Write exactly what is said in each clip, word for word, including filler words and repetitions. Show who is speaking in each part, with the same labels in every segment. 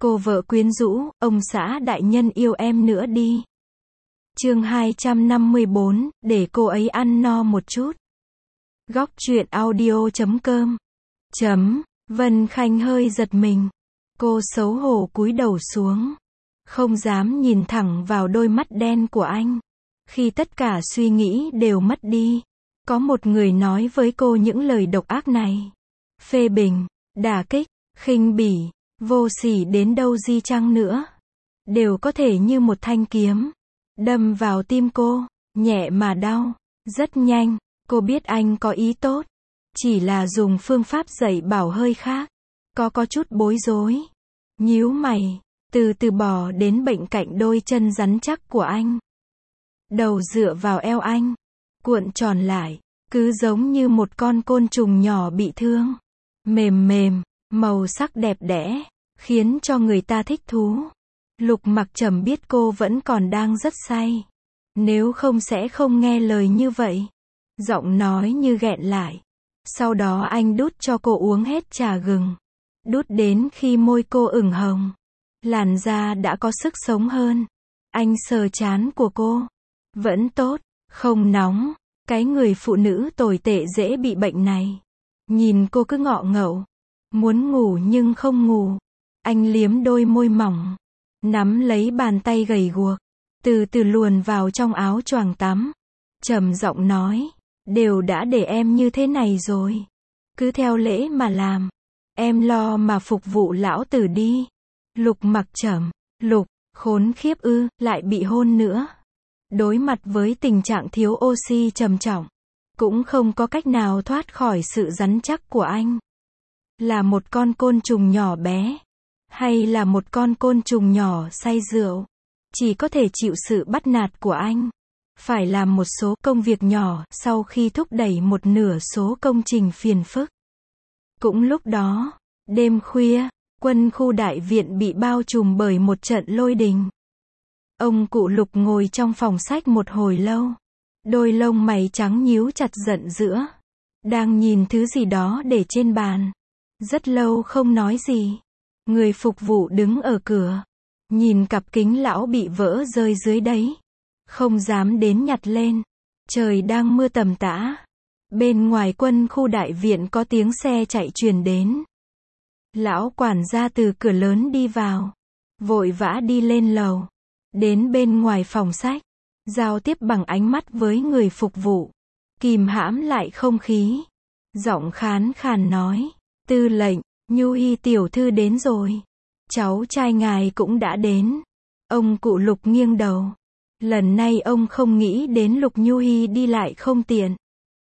Speaker 1: Cô vợ quyến rũ, ông xã đại nhân yêu em nữa đi. Chương hai trăm năm mươi bốn, để cô ấy ăn no một chút. Góc truyện audio chấm com. Chấm, Vân Khanh hơi giật mình. Cô xấu hổ cúi đầu xuống. Không dám nhìn thẳng vào đôi mắt đen của anh. Khi tất cả suy nghĩ đều mất đi. Có một người nói với cô những lời độc ác này. Phê bình, đả kích, khinh bỉ, vô sỉ đến đâu di chăng nữa. Đều có thể như một thanh kiếm. Đâm vào tim cô, nhẹ mà đau. Rất nhanh, cô biết anh có ý tốt. Chỉ là dùng phương pháp dạy bảo hơi khác. Có có chút bối rối. Nhíu mày, từ từ bò đến bệnh cạnh đôi chân rắn chắc của anh. Đầu dựa vào eo anh, cuộn tròn lại, cứ giống như một con côn trùng nhỏ bị thương. Mềm mềm, màu sắc đẹp đẽ, khiến cho người ta thích thú. Lục Mặc Trầm biết cô vẫn còn đang rất say. Nếu không sẽ không nghe lời như vậy. Giọng nói như nghẹn lại. Sau đó anh đút cho cô uống hết trà gừng. Đút đến khi môi cô ửng hồng. Làn da đã có sức sống hơn. Anh sờ trán của cô. Vẫn tốt, không nóng. Cái người phụ nữ tồi tệ dễ bị bệnh này. Nhìn cô cứ ngọ ngậu. Muốn ngủ nhưng không ngủ. Anh liếm đôi môi mỏng. Nắm lấy bàn tay gầy guộc. Từ từ luồn vào trong áo choàng tắm. Trầm giọng nói. Đều đã để em như thế này rồi. Cứ theo lễ mà làm. Em lo mà phục vụ lão tử đi. Lục Mặc Trầm. Lục, khốn khiếp ư, lại bị hôn nữa. Đối mặt với tình trạng thiếu oxy trầm trọng. Cũng không có cách nào thoát khỏi sự rắn chắc của anh. Là một con côn trùng nhỏ bé. Hay là một con côn trùng nhỏ say rượu. Chỉ có thể chịu sự bắt nạt của anh. Phải làm một số công việc nhỏ sau khi thúc đẩy một nửa số công trình phiền phức. Cũng lúc đó, đêm khuya, quân khu đại viện bị bao trùm bởi một trận lôi đình. Ông cụ Lục ngồi trong phòng sách một hồi lâu. Đôi lông mày trắng nhíu chặt giận giữa. Đang nhìn thứ gì đó để trên bàn. Rất lâu không nói gì. Người phục vụ đứng ở cửa. Nhìn cặp kính lão bị vỡ rơi dưới đấy. Không dám đến nhặt lên. Trời đang mưa tầm tã. Bên ngoài quân khu đại viện có tiếng xe chạy truyền đến. Lão quản gia từ cửa lớn đi vào. Vội vã đi lên lầu. Đến bên ngoài phòng sách. Giao tiếp bằng ánh mắt với người phục vụ. Kìm hãm lại không khí. Giọng khán khàn nói. Tư lệnh, Nhu Hi tiểu thư đến rồi. Cháu trai ngài cũng đã đến. Ông cụ Lục nghiêng đầu. Lần này ông không nghĩ đến Lục Nhu Hi đi lại không tiện.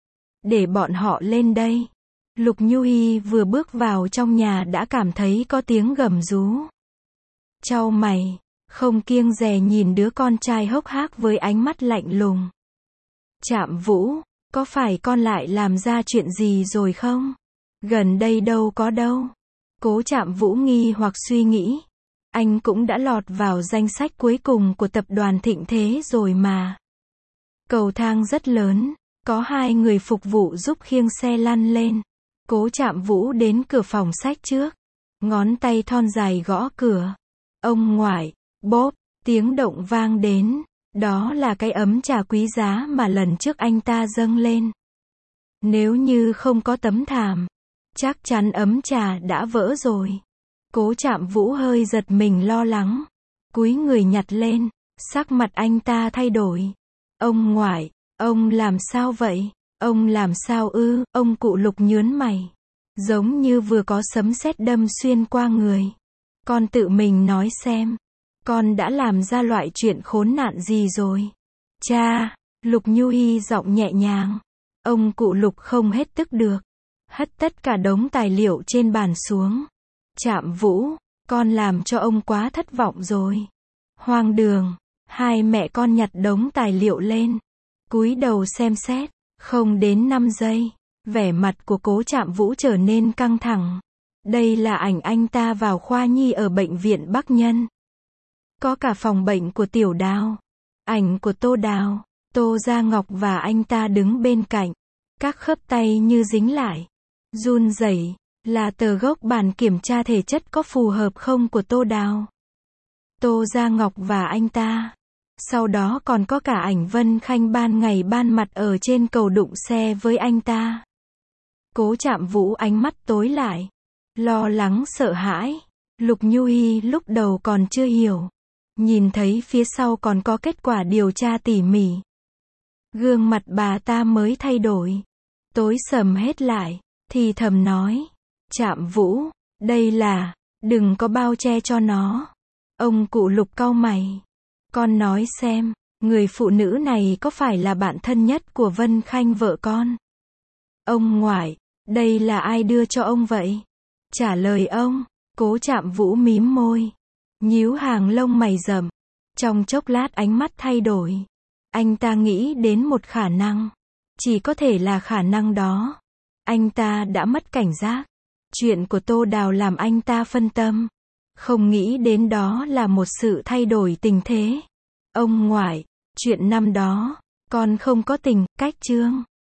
Speaker 1: Để bọn họ lên đây. Lục Nhu Hi vừa bước vào trong nhà đã cảm thấy có tiếng gầm rú. Chau mày, không kiêng dè nhìn đứa con trai hốc hác với ánh mắt lạnh lùng. Trạm Vũ, có phải con lại làm ra chuyện gì rồi không? Gần đây đâu có đâu. Cố Trạm Vũ nghi hoặc suy nghĩ. Anh cũng đã lọt vào danh sách cuối cùng của tập đoàn Thịnh Thế rồi mà. Cầu thang rất lớn, có hai người phục vụ giúp khiêng xe lăn lên. Cố Trạm Vũ đến cửa phòng sách trước. Ngón tay thon dài gõ cửa. Ông ngoại, bốp, tiếng động vang đến. Đó là cái ấm trà quý giá mà lần trước anh ta dâng lên. Nếu như không có tấm thảm, chắc chắn ấm trà đã vỡ rồi. Cố Trạm Vũ hơi giật mình lo lắng. Cúi người nhặt lên. Sắc mặt anh ta thay đổi. Ông ngoại, ông làm sao vậy? Ông làm sao ư? Ông cụ Lục nhớn mày. Giống như vừa có sấm sét đâm xuyên qua người. Con tự mình nói xem. Con đã làm ra loại chuyện khốn nạn gì rồi? Cha, Lục Nhu Hi giọng nhẹ nhàng. Ông cụ Lục không hết tức được. Hất tất cả đống tài liệu trên bàn xuống. Trạm Vũ, con làm cho ông quá thất vọng rồi. Hoang đường, hai mẹ con nhặt đống tài liệu lên. Cúi đầu xem xét, không đến năm giây, vẻ mặt của Cố Trạm Vũ trở nên căng thẳng. Đây là ảnh anh ta vào khoa nhi ở bệnh viện Bắc Nhân. Có cả phòng bệnh của Tiểu Đào. Ảnh của Tô Đào, Tô Gia Ngọc và anh ta đứng bên cạnh. Các khớp tay như dính lại. Run rẩy. Là tờ gốc bản kiểm tra thể chất có phù hợp không của Tô Đào, Tô Gia Ngọc và anh ta. Sau đó còn có cả ảnh Vân Khanh ban ngày ban mặt ở trên cầu đụng xe với anh ta. Cố Trạm Vũ ánh mắt tối lại, lo lắng sợ hãi. Lục Nhu Hi lúc đầu còn chưa hiểu, nhìn thấy phía sau còn có kết quả điều tra tỉ mỉ, gương mặt bà ta mới thay đổi, tối sầm hết lại, thì thầm nói, Trạm Vũ, đây là, đừng có bao che cho nó. Ông cụ Lục cau mày, con nói xem, người phụ nữ này có phải là bạn thân nhất của Vân Khanh vợ con? Ông ngoại, đây là ai đưa cho ông vậy? Trả lời ông. Cố Trạm Vũ mím môi, nhíu hàng lông mày rậm, trong chốc lát ánh mắt thay đổi. Anh ta nghĩ đến một khả năng, chỉ có thể là khả năng đó. Anh ta đã mất cảnh giác. Chuyện của Tô Đào làm anh ta phân tâm, không nghĩ đến đó là một sự thay đổi tình thế. Ông ngoại, chuyện năm đó, con không có tình, cách chương.